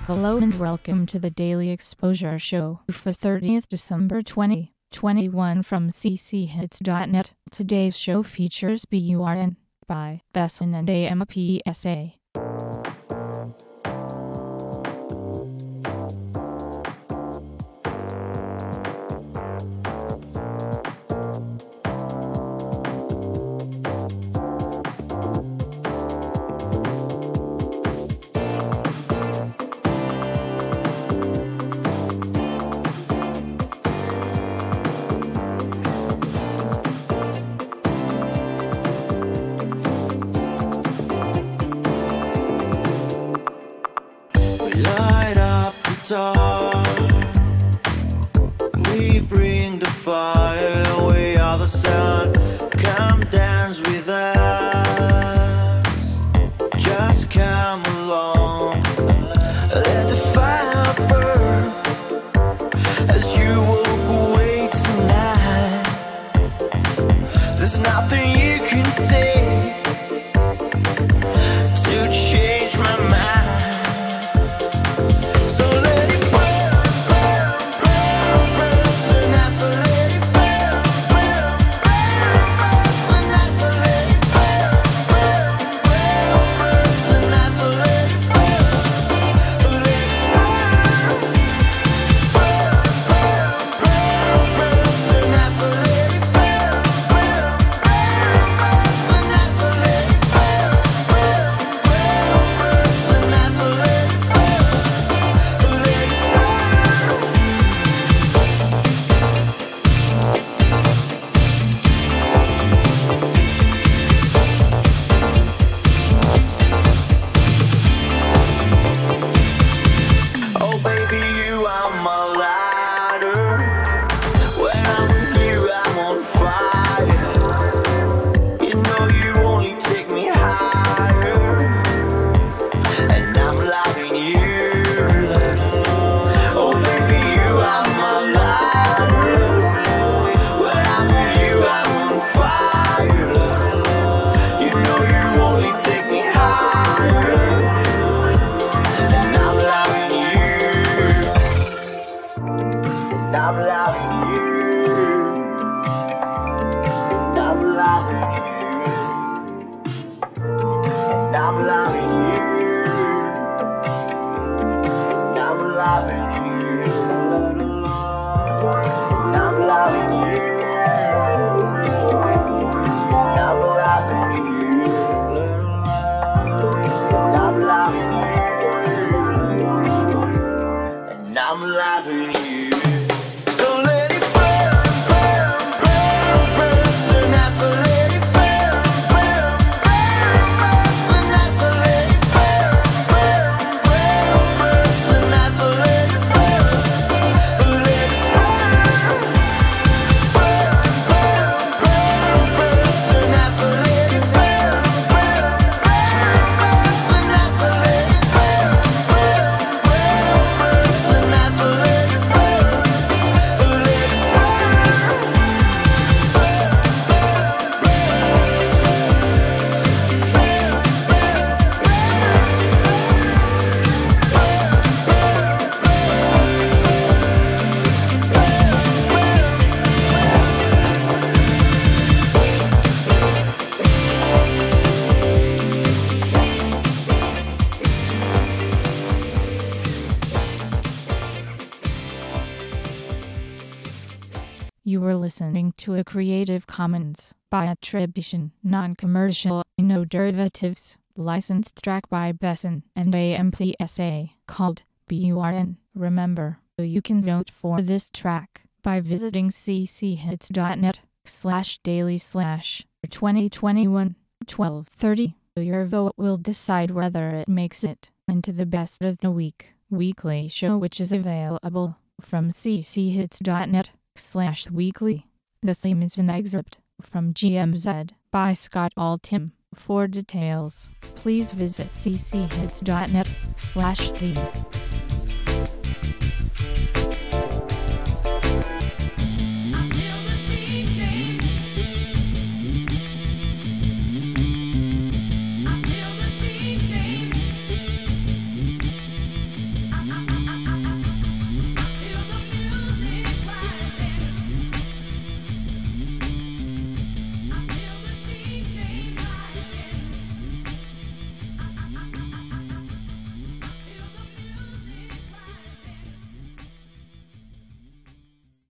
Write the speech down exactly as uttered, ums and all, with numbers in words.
Hello and welcome to the Daily Exposure Show for thirtieth December twenty twenty-one from c c hits dot net. Today's show features Burn by Besson and A M P S A. Light up the dark. We bring the fire. We are the sun. Come dance with us. Just come along. Let the fire burn as you walk away tonight. There's nothing you can say to change my mind. I'm loving you. I'm loving you. I'm loving you. I'm loving you. I'm loving you. I'm loving you. I'm loving you. And I'm loving you. You were listening to a Creative Commons by attribution, non-commercial, no derivatives, licensed track by Besson and A M P S A, called Burn. Remember, you can vote for this track by visiting c c hits dot net slash daily slash twenty twenty-one twelve thirty. Your vote will decide whether it makes it into the best of the week weekly show, which is available from c c hits dot net slash weekly. The theme is an excerpt from G M Z by Scott Altham. For details, please visit c c hits dot net slash theme.